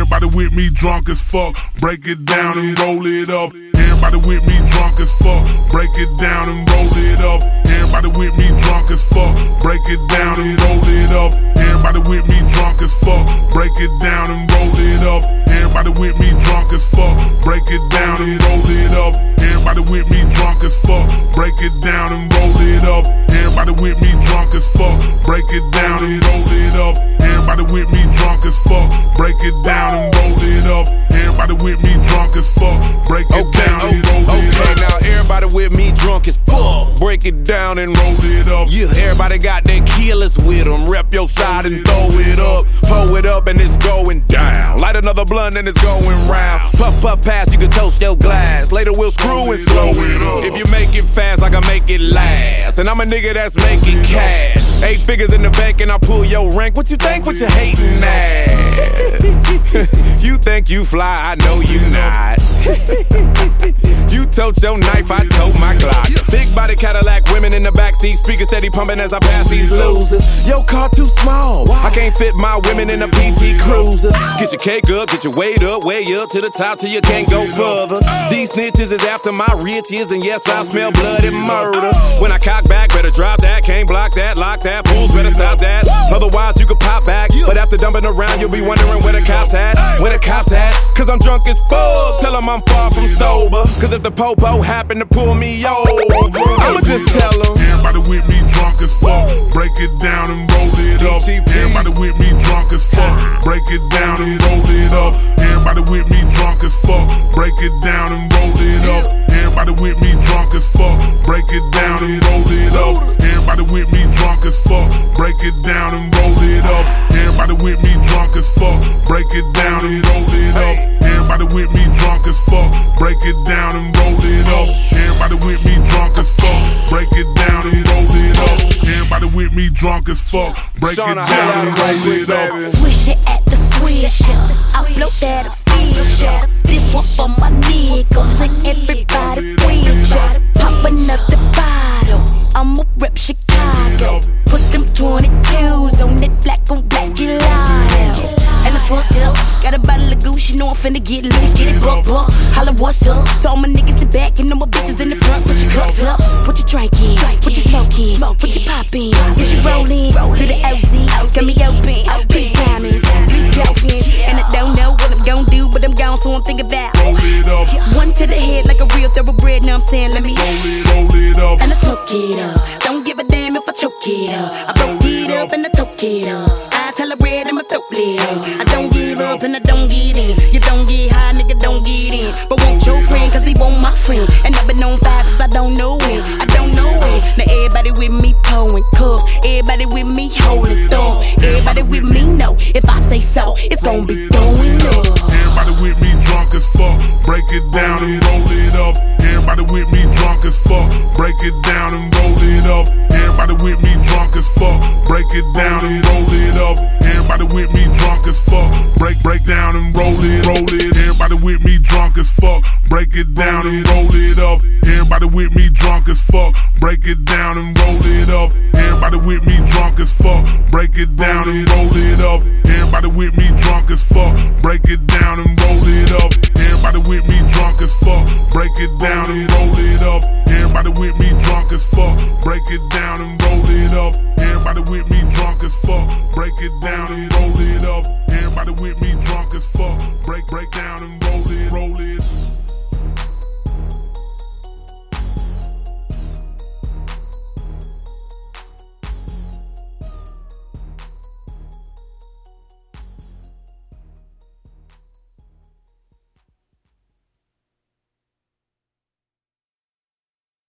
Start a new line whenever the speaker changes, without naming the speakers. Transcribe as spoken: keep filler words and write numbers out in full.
Everybody with me drunk as fuck. Break it down and roll it up. Everybody with me drunk as fuck. Break it down and roll it up. Everybody with me drunk as fuck. Break it down and roll it up. Everybody with me drunk as fuck. Break it down and roll it up. Everybody with me drunk as fuck. Break it down and roll it up. Everybody with me drunk as fuck. Break it down and roll it up. Everybody with me drunk as fuck. Break it down and roll it up. Everybody with me drunk as fuck. Break it down and roll it up. Everybody with me drunk as fuck. Break it
okay,
down
oh,
and roll
okay,
it up.
Now everybody with me drunk as fuck. Break it down and roll it up. Yeah, everybody got their killers with them. Rep your side and throw it up. Pull it up and it's going down. Light another blunt and it's going round. Puff, puff, pass, you can toast your glass. Later we'll screw and slow it up. If you make it fast, I can make it last. And I'm a nigga that's making cash. Eight figures in the bank and I pull your rank. What you think? What you hating ass? You think you fly, I know you not. You tote your knife, I tote my Glock. Big body Cadillac, women in the backseat, speakers steady pumping as I pass these losers. Your car too small, I can't fit my women in a P T Cruiser. Get your cake up, get your weight up, way up to the top till you can't go further. These snitches is after my riches, and yes, I smell blood and murder. When I cock back, better drop that, can't block that, lock that, fools better stop that. Otherwise you could pop back, but after dumping around, you'll be wondering where the cops at, where the cops at. Cause I'm drunk as fuck, tell them I'm far from sober. Cause if the popo happen to pull me over, I'ma just tell them.
Everybody with me drunk as fuck. Break it down and roll it up. Everybody with me drunk as fuck. Break it down and roll it up. Everybody with me drunk as fuck. Break it down and roll it up. Everybody with me drunk as fuck. Break it down and roll it up. Everybody with me drunk as fuck. Break it down and roll it up. Everybody with me drunk as fuck. Break it down and roll it up. Everybody with me drunk as fuck. Break it down and roll it up. Everybody with me drunk as fuck. Break it down and roll it up. Everybody with me drunk as fuck. Break it down and roll it up.
Swish it at the swisher. I float that a fisher. This one for my niggas and everybody with ya. Pop another bottle. I'ma rep Chicago. Put them twenty-twos on that black on black gelato. And I fucked up. Got a bottle of Gucci, you know I'm finna get loose, get it buck buck. Holla what's up? So all my niggas in back and all my bitches in the front. Put your cups up, put your drink in, put your smoke in, put your pop in, get your roll in, do the O Z, got me open, pink diamonds, blue joking. And I don't know what I'm gon' do, but I'm gone, so I'm thinking about one to the head like a real thoroughbred. Now I'm saying, let me
roll it up.
And I smoke it up. Don't give a damn if I choke it up. I broke it up and I toke it up. Eyes hella red and my throat lit up. I don't give up and I don't get in. You don't get high, nigga, don't get in. But want your friend, cause he want my friend. And I've been on fire since I don't know it. I don't know it. Now everybody with me pulling cuffs. Everybody with me holding thumb. Everybody with me know if I say so, it's gonna be going up.
Everybody with me drunk as fuck. Break it down and roll it up. Everybody with me drunk as fuck. Break it down and roll it up. Everybody with me drunk as fuck. Break it down and roll it up. Everybody with me drunk as fuck. Break, break down and roll it, roll it. Everybody with me drunk as fuck. Break it down and roll it up. Everybody with me drunk as fuck. Break it down and roll it up. Everybody with me drunk as fuck. Break it down and roll it up. Everybody with me drunk as fuck. Break it down and roll it up. Everybody with me drunk as fuck. Break it down and roll it up. Everybody with me drunk as fuck. Break it down and roll it up. Everybody with me drunk as fuck. Break it down and roll it up. Everybody with me drunk as fuck. Break, break down and roll it, roll it.